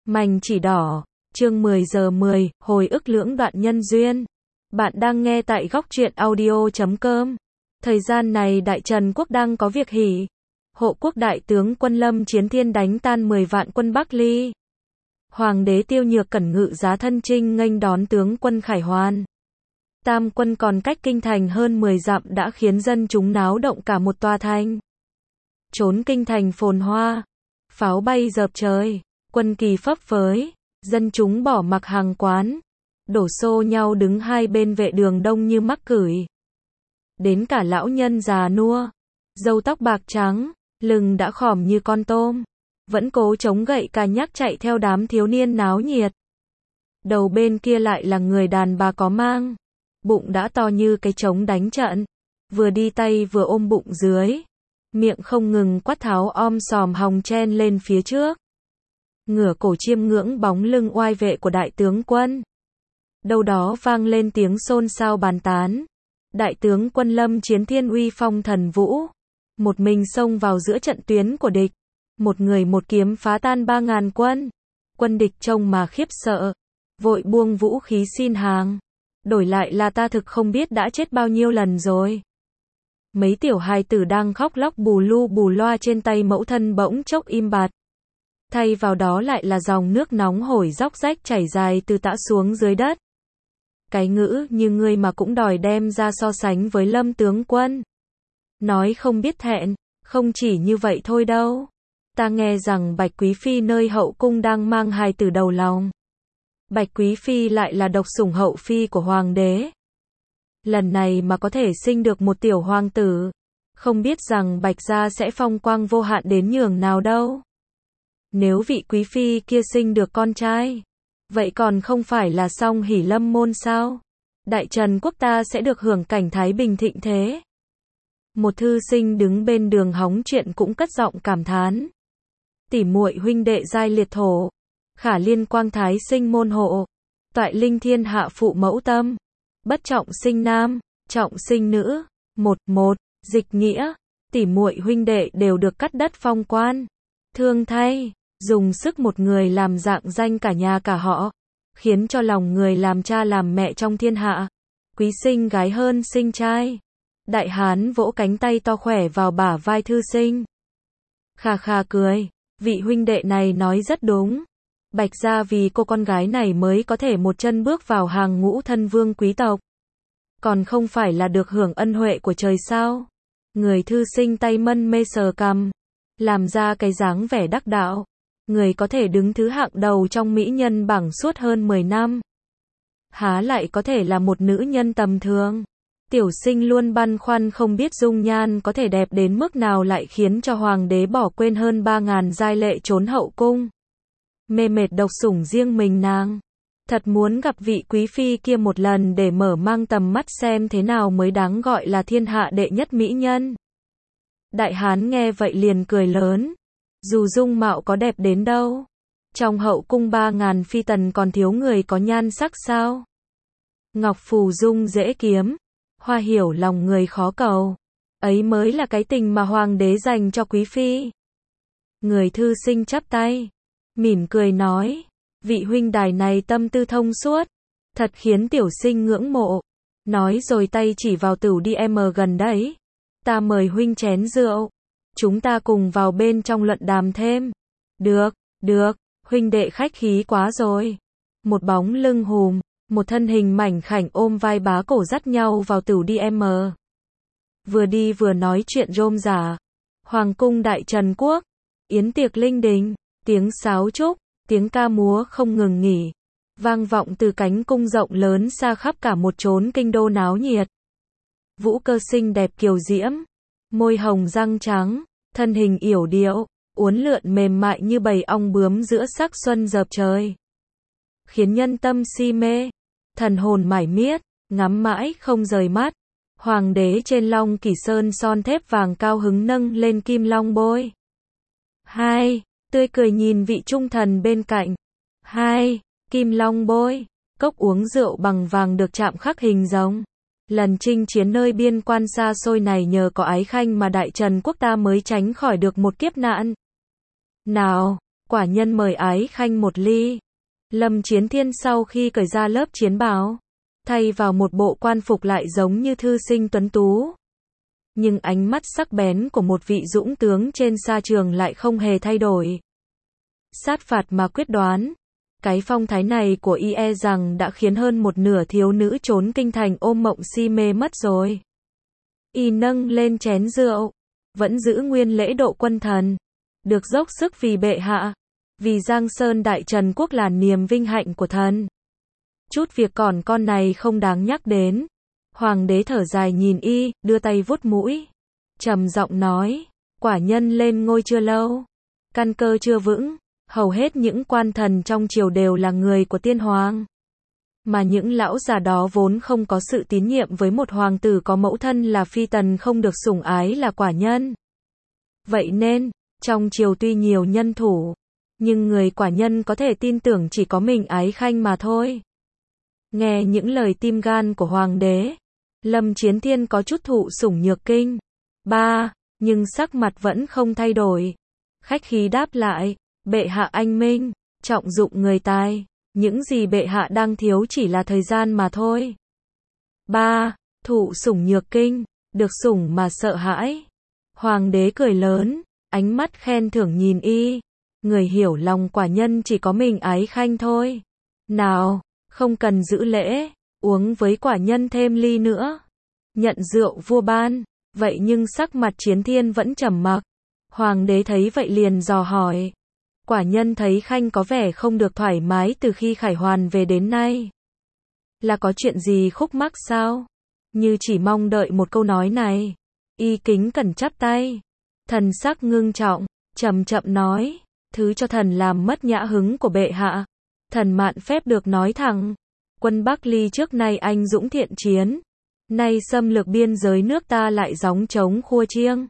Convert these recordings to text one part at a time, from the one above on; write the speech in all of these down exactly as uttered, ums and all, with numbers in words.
Mành chỉ đỏ, chương mười giờ mười, hồi ức lưỡng đoạn nhân duyên. Bạn đang nghe tại góc truyện audio chấm com. Thời gian này Đại Trần Quốc đang có việc hỉ. Hộ quốc đại tướng quân Lâm Chiến Thiên đánh tan mười vạn quân Bắc Ly. Hoàng đế Tiêu Nhược Cẩn ngự giá thân chinh nghênh đón tướng quân Khải Hoàn. Tam quân còn cách kinh thành hơn mười dặm đã khiến dân chúng náo động cả một tòa thành. Trốn kinh thành phồn hoa, pháo bay dợp trời, quân kỳ phấp phới, dân chúng bỏ mặc hàng quán, đổ xô nhau đứng hai bên vệ đường đông như mắc cửi. Đến cả lão nhân già nua, râu tóc bạc trắng, lưng đã khòm như con tôm, vẫn cố chống gậy cà nhắc chạy theo đám thiếu niên náo nhiệt. Đầu bên kia lại là người đàn bà có mang, bụng đã to như cái trống đánh trận, vừa đi tay vừa ôm bụng dưới, miệng không ngừng quát tháo om sòm hòng chen lên phía trước. Ngửa cổ chiêm ngưỡng bóng lưng oai vệ của đại tướng quân. Đâu đó vang lên tiếng xôn xao bàn tán. Đại tướng quân Lâm Chiến Thiên uy phong thần vũ, một mình xông vào giữa trận tuyến của địch, một người một kiếm phá tan ba ngàn quân. Quân địch trông mà khiếp sợ, vội buông vũ khí xin hàng. Đổi lại là ta thực không biết đã chết bao nhiêu lần rồi. Mấy tiểu hài tử đang khóc lóc bù lu bù loa trên tay mẫu thân bỗng chốc im bặt. Thay vào đó lại là dòng nước nóng hổi róc rách chảy dài từ tã xuống dưới đất. Cái ngữ như ngươi mà cũng đòi đem ra so sánh với Lâm tướng quân. Nói không biết thẹn, không chỉ như vậy thôi đâu. Ta nghe rằng Bạch Quý Phi nơi hậu cung đang mang hài tử đầu lòng. Bạch Quý Phi lại là độc sủng hậu phi của hoàng đế. Lần này mà có thể sinh được một tiểu hoàng tử, không biết rằng Bạch gia sẽ phong quang vô hạn đến nhường nào đâu. Nếu vị Quý Phi kia sinh được con trai, vậy còn không phải là song hỷ lâm môn sao? Đại Trần Quốc ta sẽ được hưởng cảnh thái bình thịnh thế. Một thư sinh đứng bên đường hóng chuyện cũng cất giọng cảm thán. Tỉ muội huynh đệ giai liệt thổ, khả liên quang thái sinh môn hộ, toại linh thiên hạ phụ mẫu tâm, bất trọng sinh nam, trọng sinh nữ. Một một, dịch nghĩa, tỉ muội huynh đệ đều được cắt đất phong quan. Thương thay, dùng sức một người làm rạng danh cả nhà cả họ, khiến cho lòng người làm cha làm mẹ trong thiên hạ. Quý sinh gái hơn sinh trai. Đại hán vỗ cánh tay to khỏe vào bả vai thư sinh. Khà khà cười, vị huynh đệ này nói rất đúng. Bạch gia vì cô con gái này mới có thể một chân bước vào hàng ngũ thân vương quý tộc. Còn không phải là được hưởng ân huệ của trời sao? Người thư sinh tay mân mê sờ cằm, làm ra cái dáng vẻ đắc đạo. Người có thể đứng thứ hạng đầu trong mỹ nhân bảng suốt hơn mười năm. Há lại có thể là một nữ nhân tầm thường. Tiểu sinh luôn băn khoăn không biết dung nhan có thể đẹp đến mức nào lại khiến cho hoàng đế bỏ quên hơn ba ngàn giai lệ trốn hậu cung. Mê mệt độc sủng riêng mình nàng. Thật muốn gặp vị quý phi kia một lần để mở mang tầm mắt xem thế nào mới đáng gọi là thiên hạ đệ nhất mỹ nhân. Đại hán nghe vậy liền cười lớn. Dù dung mạo có đẹp đến đâu, trong hậu cung ba ngàn phi tần còn thiếu người có nhan sắc sao? Ngọc phù dung dễ kiếm, hoa hiểu lòng người khó cầu. Ấy mới là cái tình mà hoàng đế dành cho quý phi. Người thư sinh chắp tay, mỉm cười nói, vị huynh đài này tâm tư thông suốt, thật khiến tiểu sinh ngưỡng mộ. Nói rồi tay chỉ vào tửu đi em gần đấy. Ta mời huynh chén rượu. Chúng ta cùng vào bên trong luận đàm thêm. Được, được, huynh đệ khách khí quá rồi. Một bóng lưng hùm, một thân hình mảnh khảnh ôm vai bá cổ dắt nhau vào tửu đi em. Vừa đi vừa nói chuyện rôm rả. Hoàng cung Đại Trần Quốc, yến tiệc linh đình, tiếng sáo trúc, tiếng ca múa không ngừng nghỉ, vang vọng từ cánh cung rộng lớn xa khắp cả một chốn kinh đô náo nhiệt. Vũ cơ xinh đẹp kiều diễm, môi hồng răng trắng, thân hình yểu điệu, uốn lượn mềm mại như bầy ong bướm giữa sắc xuân dợp trời. Khiến nhân tâm si mê, thần hồn mải miết, ngắm mãi không rời mắt. Hoàng đế trên long kỷ sơn son thép vàng cao hứng nâng lên kim long bôi. Hai, tươi cười nhìn vị trung thần bên cạnh. Hai, kim long bôi, cốc uống rượu bằng vàng được chạm khắc hình rồng. Lần chinh chiến nơi biên quan xa xôi này nhờ có ái khanh mà Đại Trần Quốc ta mới tránh khỏi được một kiếp nạn. Nào, Quả nhân mời ái khanh một ly. Lâm Chiến Thiên sau khi cởi ra lớp chiến bào, thay vào một bộ quan phục lại giống như thư sinh tuấn tú. Nhưng ánh mắt sắc bén của một vị dũng tướng trên sa trường lại không hề thay đổi. Sát phạt mà quyết đoán. Cái phong thái này của y e rằng đã khiến hơn một nửa thiếu nữ trốn kinh thành ôm mộng si mê mất rồi. Y nâng lên chén rượu, vẫn giữ nguyên lễ độ quân thần, được dốc sức vì bệ hạ, vì Giang Sơn Đại Trần Quốc là niềm vinh hạnh của thần. Chút việc còn con này không đáng nhắc đến. Hoàng đế thở dài nhìn y, đưa tay vuốt mũi, trầm giọng nói, quả nhân lên ngôi chưa lâu, căn cơ chưa vững, hầu hết những quan thần trong triều đều là người của tiên hoàng. Mà những lão già đó vốn không có sự tín nhiệm với một hoàng tử có mẫu thân là phi tần không được sủng ái là quả nhân. Vậy nên, trong triều tuy nhiều nhân thủ, nhưng người quả nhân có thể tin tưởng chỉ có mình ái khanh mà thôi. Nghe những lời tim gan của hoàng đế, Lâm Chiến Thiên có chút thụ sủng nhược kinh. Ba, nhưng sắc mặt vẫn không thay đổi. Khách khí đáp lại, bệ hạ anh minh, trọng dụng người tài, những gì bệ hạ đang thiếu chỉ là thời gian mà thôi. Ba, thụ sủng nhược kinh, được sủng mà sợ hãi. Hoàng đế cười lớn, ánh mắt khen thưởng nhìn y. Người hiểu lòng quả nhân chỉ có mình ái khanh thôi. Nào, không cần giữ lễ, uống với quả nhân thêm ly nữa. Nhận rượu vua ban, vậy nhưng sắc mặt Chiến Thiên vẫn trầm mặc. Hoàng đế thấy vậy liền dò hỏi. Quả nhân thấy khanh có vẻ không được thoải mái từ khi khải hoàn về đến nay. Là có chuyện gì khúc mắc sao? Như chỉ mong đợi một câu nói này. Y kính cẩn chắp tay. Thần sắc ngưng trọng, chậm chậm nói. Thứ cho thần làm mất nhã hứng của bệ hạ. Thần mạn phép được nói thẳng. Quân Bắc Ly trước nay anh dũng thiện chiến. Nay xâm lược biên giới nước ta lại gióng trống khua chiêng.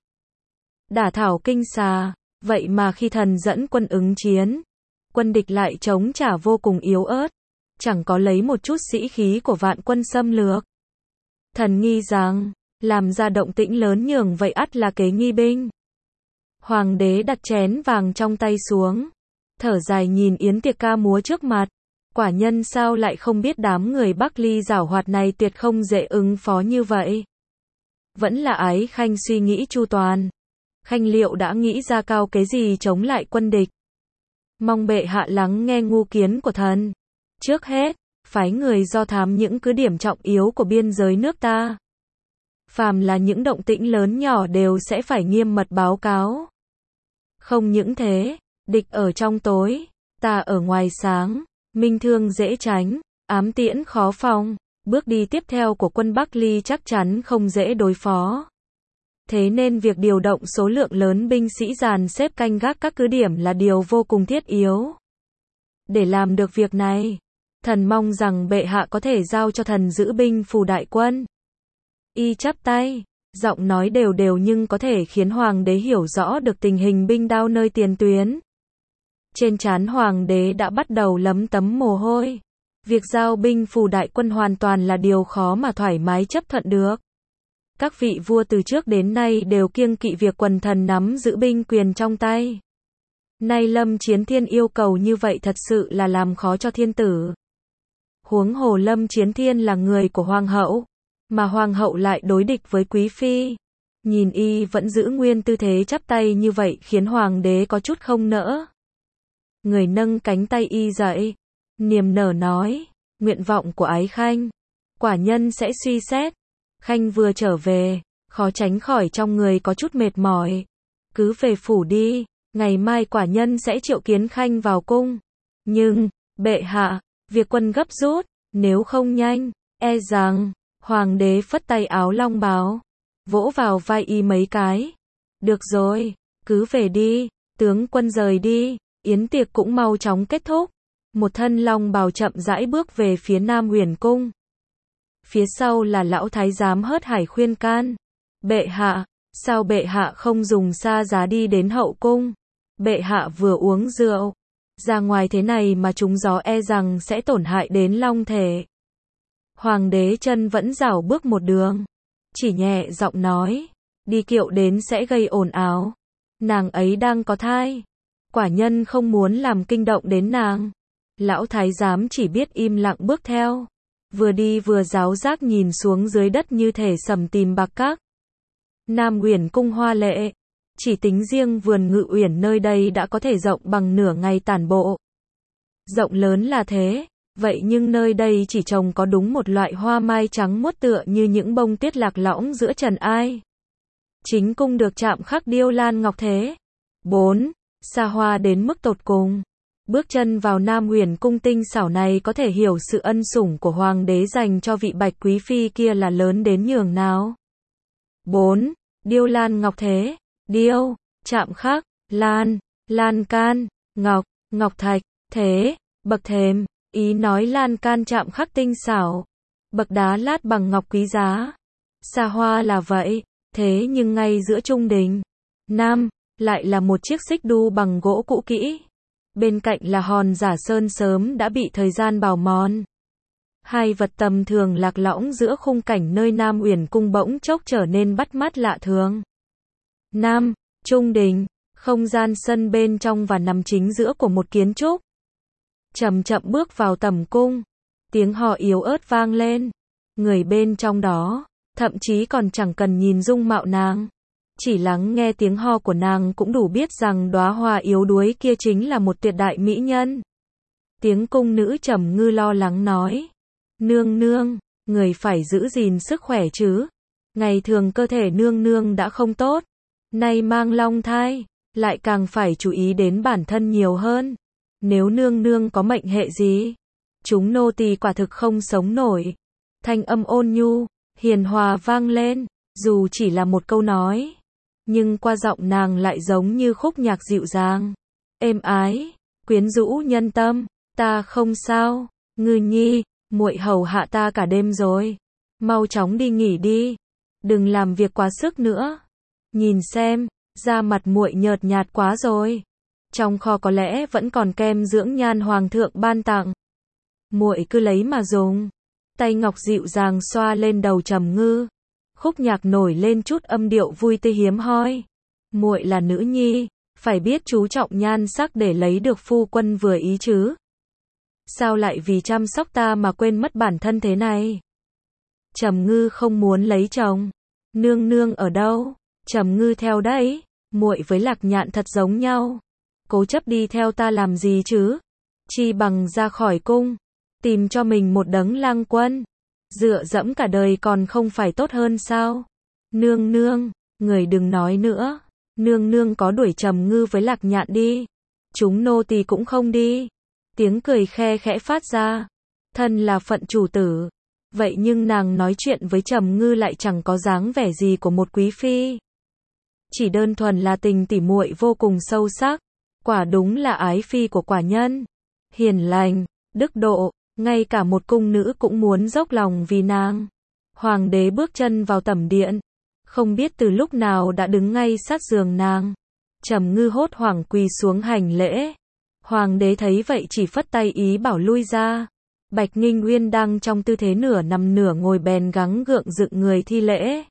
Đả thảo kinh xà. Vậy mà khi thần dẫn quân ứng chiến, quân địch lại chống trả vô cùng yếu ớt. Chẳng có lấy một chút sĩ khí của vạn quân xâm lược. Thần nghi rằng, làm ra động tĩnh lớn nhường vậy ắt là kế nghi binh. Hoàng đế đặt chén vàng trong tay xuống. Thở dài nhìn yến tiệc ca múa trước mặt. Quả nhân sao lại không biết đám người Bắc Ly giảo hoạt này tuyệt không dễ ứng phó như vậy. Vẫn là ái khanh suy nghĩ chu toàn. Khanh liệu đã nghĩ ra cao kế gì chống lại quân địch. Mong bệ hạ lắng nghe ngu kiến của thần. Trước hết, phái người do thám những cứ điểm trọng yếu của biên giới nước ta. Phàm là những động tĩnh lớn nhỏ đều sẽ phải nghiêm mật báo cáo. Không những thế, địch ở trong tối, ta ở ngoài sáng, minh thương dễ tránh, ám tiễn khó phòng, bước đi tiếp theo của quân Bắc Ly chắc chắn không dễ đối phó. Thế nên việc điều động số lượng lớn binh sĩ dàn xếp canh gác các cứ điểm là điều vô cùng thiết yếu. Để làm được việc này, thần mong rằng bệ hạ có thể giao cho thần giữ binh phù đại quân. Y chắp tay, giọng nói đều đều nhưng có thể khiến hoàng đế hiểu rõ được tình hình binh đao nơi tiền tuyến. Trên trán hoàng đế đã bắt đầu lấm tấm mồ hôi. Việc giao binh phù đại quân hoàn toàn là điều khó mà thoải mái chấp thuận được. Các vị vua từ trước đến nay đều kiêng kỵ việc quần thần nắm giữ binh quyền trong tay. Nay Lâm Chiến Thiên yêu cầu như vậy thật sự là làm khó cho thiên tử. Huống hồ Lâm Chiến Thiên là người của hoàng hậu, mà hoàng hậu lại đối địch với quý phi. Nhìn y vẫn giữ nguyên tư thế chắp tay như vậy khiến hoàng đế có chút không nỡ. Người nâng cánh tay y dậy, niềm nở nói, nguyện vọng của ái khanh, quả nhân sẽ suy xét. Khanh vừa trở về, khó tránh khỏi trong người có chút mệt mỏi. Cứ về phủ đi, ngày mai quả nhân sẽ triệu kiến khanh vào cung. Nhưng, bệ hạ, việc quân gấp rút, nếu không nhanh, e rằng, hoàng đế phất tay áo long bào, vỗ vào vai y mấy cái. Được rồi, cứ về đi, tướng quân rời đi, yến tiệc cũng mau chóng kết thúc. Một thân long bào chậm rãi bước về phía Nam Huyền cung. Phía sau là lão thái giám hớt hải khuyên can. Bệ hạ, sao bệ hạ không dùng xa giá đi đến hậu cung? Bệ hạ vừa uống rượu, ra ngoài thế này mà trúng gió e rằng sẽ tổn hại đến long thể. Hoàng đế chân vẫn rảo bước một đường, chỉ nhẹ giọng nói, đi kiệu đến sẽ gây ồn ào. Nàng ấy đang có thai. Quả nhân không muốn làm kinh động đến nàng. Lão thái giám chỉ biết im lặng bước theo. Vừa đi vừa giáo giác nhìn xuống dưới đất như thể sầm tìm bạc các. Nam Uyển cung hoa lệ. Chỉ tính riêng vườn Ngự Uyển nơi đây đã có thể rộng bằng nửa ngày tản bộ. Rộng lớn là thế, vậy nhưng nơi đây chỉ trồng có đúng một loại hoa mai trắng muốt tựa như những bông tuyết lạc lõng giữa trần ai. Chính cung được chạm khắc điêu lan ngọc thế. bốn. Xa hoa đến mức tột cùng. Bước chân vào Nam Uyển cung tinh xảo này có thể hiểu sự ân sủng của hoàng đế dành cho vị bạch quý phi kia là lớn đến nhường nào. bốn. Điêu lan ngọc thế. Điêu, chạm khắc, lan, lan can, ngọc, ngọc thạch, thế, bậc thềm, ý nói lan can chạm khắc tinh xảo, bậc đá lát bằng ngọc quý giá. Xa hoa là vậy, thế nhưng ngay giữa trung đình, Nam, lại là một chiếc xích đu bằng gỗ cũ kỹ. Bên cạnh là hòn giả sơn sớm đã bị thời gian bào mòn. Hai vật tầm thường lạc lõng giữa khung cảnh nơi Nam Uyển cung bỗng chốc trở nên bắt mắt lạ thường. Nam, trung đình, không gian sân bên trong và nằm chính giữa của một kiến trúc. Chậm chậm bước vào tầm cung, tiếng hò yếu ớt vang lên. Người bên trong đó, thậm chí còn chẳng cần nhìn dung mạo nàng. Chỉ lắng nghe tiếng ho của nàng cũng đủ biết rằng đóa hoa yếu đuối kia chính là một tuyệt đại mỹ nhân. Tiếng cung nữ Trầm Ngư lo lắng nói. Nương nương, người phải giữ gìn sức khỏe chứ. Ngày thường cơ thể nương nương đã không tốt. Nay mang long thai, lại càng phải chú ý đến bản thân nhiều hơn. Nếu nương nương có mệnh hệ gì, chúng nô tỳ quả thực không sống nổi. Thanh âm ôn nhu, hiền hòa vang lên, dù chỉ là một câu nói, nhưng qua giọng nàng lại giống như khúc nhạc dịu dàng, êm ái, quyến rũ nhân tâm. Ta không sao, Ngư nhi, muội hầu hạ ta cả đêm rồi, mau chóng đi nghỉ đi, đừng làm việc quá sức nữa. Nhìn xem, da mặt muội nhợt nhạt quá rồi. Trong kho có lẽ vẫn còn kem dưỡng nhan hoàng thượng ban tặng. Muội cứ lấy mà dùng. Tay ngọc dịu dàng xoa lên đầu Trầm Ngư. Khúc nhạc nổi lên chút âm điệu vui tươi hiếm hoi. Muội là nữ nhi, phải biết chú trọng nhan sắc để lấy được phu quân vừa ý chứ. Sao lại vì chăm sóc ta mà quên mất bản thân thế này? Trầm Ngư không muốn lấy chồng. Nương nương ở đâu? Trầm Ngư theo đấy, muội với Lạc Nhạn thật giống nhau. Cố chấp đi theo ta làm gì chứ? Chi bằng ra khỏi cung, tìm cho mình một đấng lang quân, dựa dẫm cả đời còn không phải tốt hơn sao? Nương nương, người đừng nói nữa. Nương nương có đuổi Trầm Ngư với Lạc Nhạn đi, chúng nô tỳ cũng không đi. Tiếng cười khe khẽ phát ra. Thân là phận chủ tử, vậy nhưng nàng nói chuyện với Trầm Ngư lại chẳng có dáng vẻ gì của một quý phi. Chỉ đơn thuần là tình tỉ muội vô cùng sâu sắc. Quả đúng là ái phi của quả nhân. Hiền lành, đức độ, ngay cả một cung nữ cũng muốn dốc lòng vì nàng. Hoàng đế bước chân vào tẩm điện, không biết từ lúc nào đã đứng ngay sát giường nàng. Trầm Ngư hốt hoảng quỳ xuống hành lễ. Hoàng đế thấy vậy chỉ phất tay ý bảo lui ra. Bạch Nghinh Uyên đang trong tư thế nửa nằm nửa ngồi bèn gắng gượng dựng người thi lễ.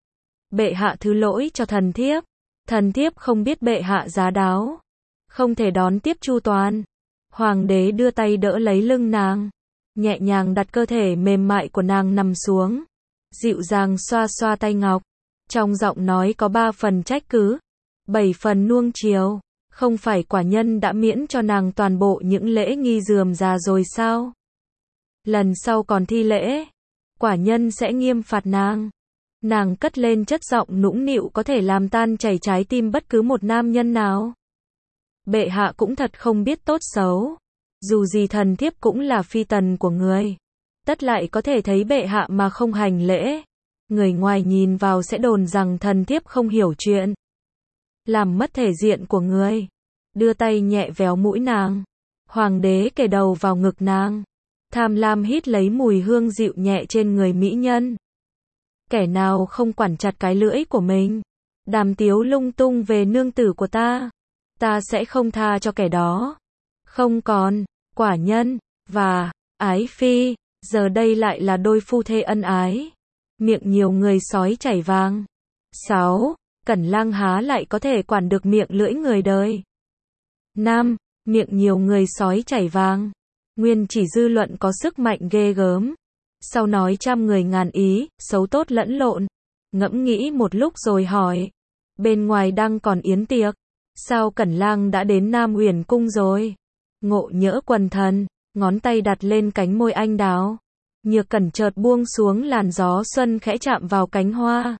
Bệ hạ thứ lỗi cho thần thiếp. Thần thiếp không biết bệ hạ giá đáo, không thể đón tiếp chu toàn. Hoàng đế đưa tay đỡ lấy lưng nàng, nhẹ nhàng đặt cơ thể mềm mại của nàng nằm xuống, dịu dàng xoa xoa tay ngọc. Trong giọng nói có ba phần trách cứ, bảy phần nuông chiều. Không phải quả nhân đã miễn cho nàng toàn bộ những lễ nghi rườm rà rồi sao? Lần sau còn thi lễ, quả nhân sẽ nghiêm phạt nàng. Nàng cất lên chất giọng nũng nịu có thể làm tan chảy trái tim bất cứ một nam nhân nào. Bệ hạ cũng thật không biết tốt xấu. Dù gì thần thiếp cũng là phi tần của người, tất lại có thể thấy bệ hạ mà không hành lễ. Người ngoài nhìn vào sẽ đồn rằng thần thiếp không hiểu chuyện, làm mất thể diện của người. Đưa tay nhẹ véo mũi nàng. Hoàng đế kề đầu vào ngực nàng, tham lam hít lấy mùi hương dịu nhẹ trên người mỹ nhân. Kẻ nào không quản chặt cái lưỡi của mình, đàm tiếu lung tung về nương tử của ta, ta sẽ không tha cho kẻ đó. Không còn, quả nhân, và, ái phi, giờ đây lại là đôi phu thê ân ái. Miệng nhiều người sói chảy vàng. sáu. Cẩn lang há lại có thể quản được miệng lưỡi người đời. Nam, miệng nhiều người sói chảy vàng. Nguyên chỉ dư luận có sức mạnh ghê gớm. Sau nói trăm người ngàn ý, xấu tốt lẫn lộn. Ngẫm nghĩ một lúc rồi hỏi. Bên ngoài đang còn yến tiệc. Sao Cẩn Lang đã đến Nam Uyển Cung rồi? Ngộ nhỡ quần thần, ngón tay đặt lên cánh môi anh đào. Nhược Cẩn chợt buông xuống làn gió xuân khẽ chạm vào cánh hoa.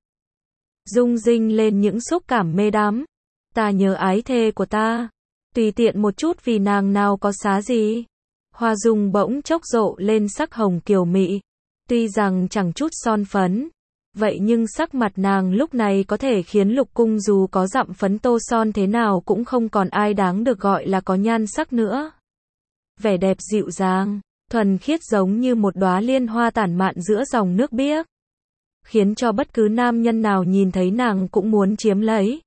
Rung rinh lên những xúc cảm mê đắm. Ta nhớ ái thê của ta. Tùy tiện một chút vì nàng nào có xá gì. Hoa dung bỗng chốc rộ lên sắc hồng kiều mị. Tuy rằng chẳng chút son phấn. Vậy nhưng sắc mặt nàng lúc này có thể khiến lục cung dù có dặm phấn tô son thế nào cũng không còn ai đáng được gọi là có nhan sắc nữa. Vẻ đẹp dịu dàng, thuần khiết giống như một đóa liên hoa tản mạn giữa dòng nước biếc. Khiến cho bất cứ nam nhân nào nhìn thấy nàng cũng muốn chiếm lấy.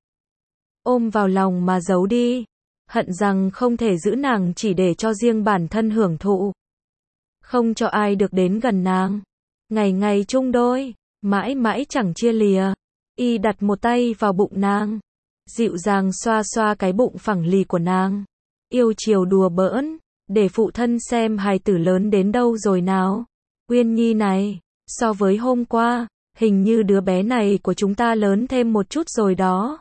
Ôm vào lòng mà giấu đi. Hận rằng không thể giữ nàng chỉ để cho riêng bản thân hưởng thụ. Không cho ai được đến gần nàng. Ngày ngày chung đôi, mãi mãi chẳng chia lìa. Y đặt một tay vào bụng nàng. Dịu dàng xoa xoa cái bụng phẳng lì của nàng. Yêu chiều đùa bỡn. Để phụ thân xem hài tử lớn đến đâu rồi nào. Uyên Nhi này, so với hôm qua, hình như đứa bé này của chúng ta lớn thêm một chút rồi đó.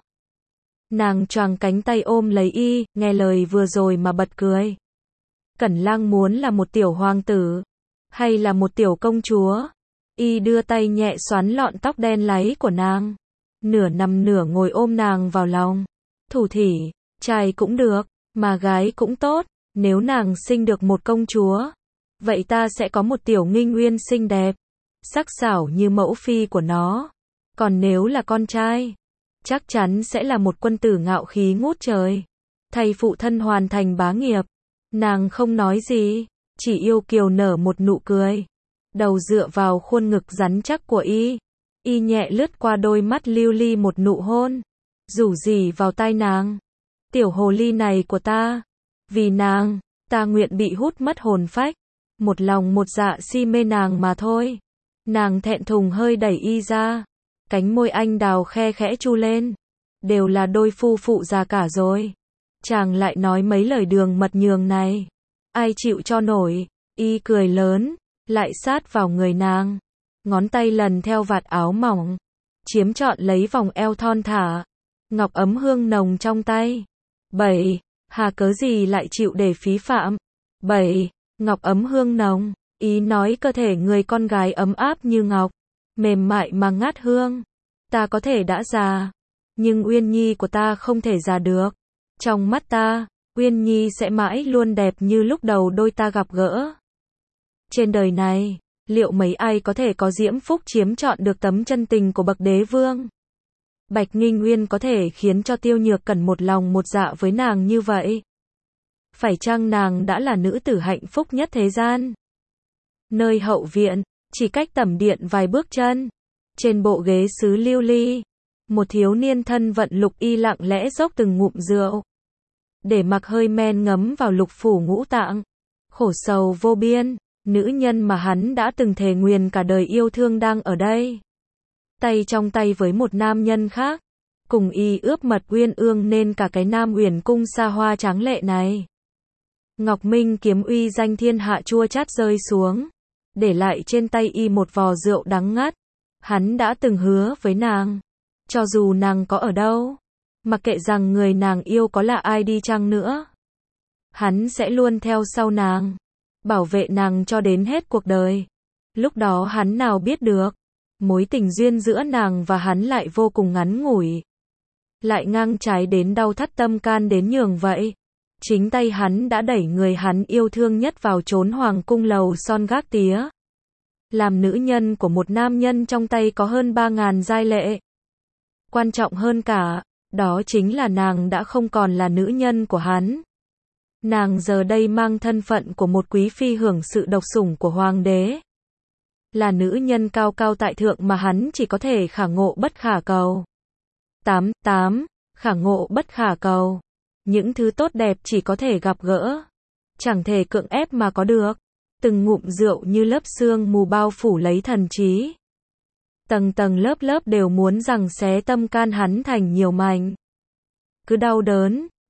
Nàng choàng cánh tay ôm lấy y, nghe lời vừa rồi mà bật cười. Cẩn Lang muốn là một tiểu hoàng tử, hay là một tiểu công chúa? Y đưa tay nhẹ xoắn lọn tóc đen láy của nàng. Nửa nằm nửa ngồi ôm nàng vào lòng. Thủ thỉ, trai cũng được, mà gái cũng tốt. Nếu nàng sinh được một công chúa, vậy ta sẽ có một tiểu nghinh uyên xinh đẹp, sắc sảo như mẫu phi của nó. Còn nếu là con trai, chắc chắn sẽ là một quân tử ngạo khí ngút trời, thay phụ thân hoàn thành bá nghiệp. Nàng không nói gì, chỉ yêu kiều nở một nụ cười. Đầu dựa vào khuôn ngực rắn chắc của y. Y nhẹ lướt qua đôi mắt lưu ly một nụ hôn. Rủ rỉ vào tai nàng. Tiểu hồ ly này của ta. Vì nàng, ta nguyện bị hút mất hồn phách. Một lòng một dạ si mê nàng mà thôi. Nàng thẹn thùng hơi đẩy y ra. Cánh môi anh đào khe khẽ chu lên. Đều là đôi phu phụ già cả rồi. Chàng lại nói mấy lời đường mật nhường này. Ai chịu cho nổi. Y cười lớn. Lại sát vào người nàng. Ngón tay lần theo vạt áo mỏng. Chiếm trọn lấy vòng eo thon thả. Ngọc ấm hương nồng trong tay. Bảy. Hà cớ gì lại chịu để phí phạm. Bảy. Ngọc ấm hương nồng. Ý nói cơ thể người con gái ấm áp như ngọc. Mềm mại mà ngát hương. Ta có thể đã già. Nhưng Uyên Nhi của ta không thể già được. Trong mắt ta, Uyên Nhi sẽ mãi luôn đẹp như lúc đầu đôi ta gặp gỡ. Trên đời này, liệu mấy ai có thể có diễm phúc chiếm trọn được tấm chân tình của bậc đế vương? Bạch Nghinh Uyên có thể khiến cho Tiêu Nhược Cẩn một lòng một dạ với nàng như vậy. Phải chăng nàng đã là nữ tử hạnh phúc nhất thế gian? Nơi hậu viện, chỉ cách tẩm điện vài bước chân. Trên bộ ghế sứ lưu ly, một thiếu niên thân vận lục y lặng lẽ dốc từng ngụm rượu. Để mặc hơi men ngấm vào lục phủ ngũ tạng. Khổ sầu vô biên, nữ nhân mà hắn đã từng thề nguyền cả đời yêu thương đang ở đây. Tay trong tay với một nam nhân khác. Cùng y ướp mật uyên ương nên cả cái Nam Uyển Cung xa hoa tráng lệ này. Ngọc Minh kiếm uy danh thiên hạ chua chát rơi xuống. Để lại trên tay y một vò rượu đắng ngắt. Hắn đã từng hứa với nàng. Cho dù nàng có ở đâu. Mặc kệ rằng người nàng yêu có là ai đi chăng nữa. Hắn sẽ luôn theo sau nàng. Bảo vệ nàng cho đến hết cuộc đời. Lúc đó hắn nào biết được. Mối tình duyên giữa nàng và hắn lại vô cùng ngắn ngủi. Lại ngang trái đến đau thắt tâm can đến nhường vậy. Chính tay hắn đã đẩy người hắn yêu thương nhất vào chốn hoàng cung lầu son gác tía. Làm nữ nhân của một nam nhân trong tay có hơn ba ngàn giai lệ. Quan trọng hơn cả, đó chính là nàng đã không còn là nữ nhân của hắn. Nàng giờ đây mang thân phận của một quý phi hưởng sự độc sủng của hoàng đế. Là nữ nhân cao cao tại thượng mà hắn chỉ có thể khả ngộ bất khả cầu. tám. tám. Khả ngộ bất khả cầu. Những thứ tốt đẹp chỉ có thể gặp gỡ. Chẳng thể cưỡng ép mà có được. Từng ngụm rượu như lớp sương mù bao phủ lấy thần trí. Tầng tầng lớp lớp đều muốn rằng xé tâm can hắn thành nhiều mảnh. Cứ đau đớn,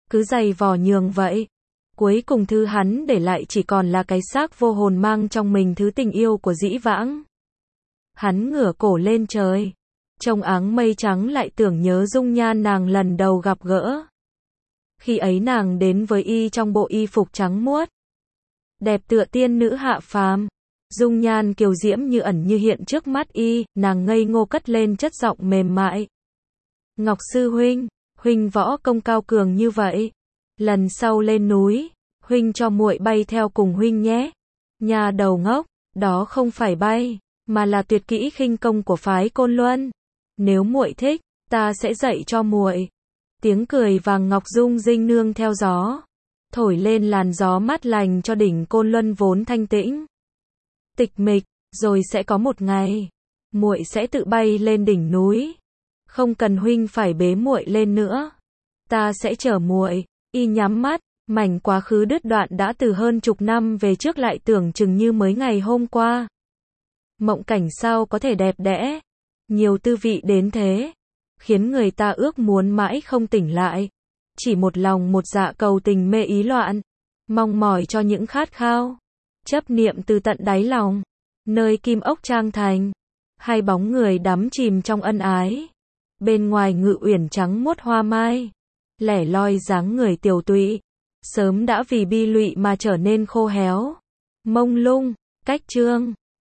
cứ giày vò nhường vậy. Cuối cùng thứ hắn để lại chỉ còn là cái xác vô hồn mang trong mình thứ tình yêu của dĩ vãng. Hắn ngửa cổ lên trời, trông áng mây trắng lại tưởng nhớ dung nhan nàng lần đầu gặp gỡ. Khi ấy nàng đến với y trong bộ y phục trắng muốt, đẹp tựa tiên nữ hạ phàm, dung nhan kiều diễm như ẩn như hiện trước mắt y, nàng ngây ngô cất lên chất giọng mềm mại. Ngọc sư huynh, huynh võ công cao cường như vậy, lần sau lên núi, huynh cho muội bay theo cùng huynh nhé. Nhà đầu ngốc, đó không phải bay, mà là tuyệt kỹ khinh công của phái Côn Luân. Nếu muội thích, ta sẽ dạy cho muội. Tiếng cười vàng ngọc rung rinh nương theo gió, thổi lên làn gió mát lành cho đỉnh Côn Luân vốn thanh tĩnh, tịch mịch, rồi sẽ có một ngày, muội sẽ tự bay lên đỉnh núi, không cần huynh phải bế muội lên nữa. Ta sẽ chở muội. Y nhắm mắt, mảnh quá khứ đứt đoạn đã từ hơn chục năm về trước lại tưởng chừng như mới ngày hôm qua. Mộng cảnh sao có thể đẹp đẽ, nhiều tư vị đến thế, khiến người ta ước muốn mãi không tỉnh lại. Chỉ một lòng một dạ cầu tình mê ý loạn, mong mỏi cho những khát khao, chấp niệm từ tận đáy lòng. Nơi kim ốc trang thành, hai bóng người đắm chìm trong ân ái. Bên ngoài ngự uyển trắng muốt hoa mai, lẻ loi dáng người tiều tụy, sớm đã vì bi lụy mà trở nên khô héo, mông lung. Cách chương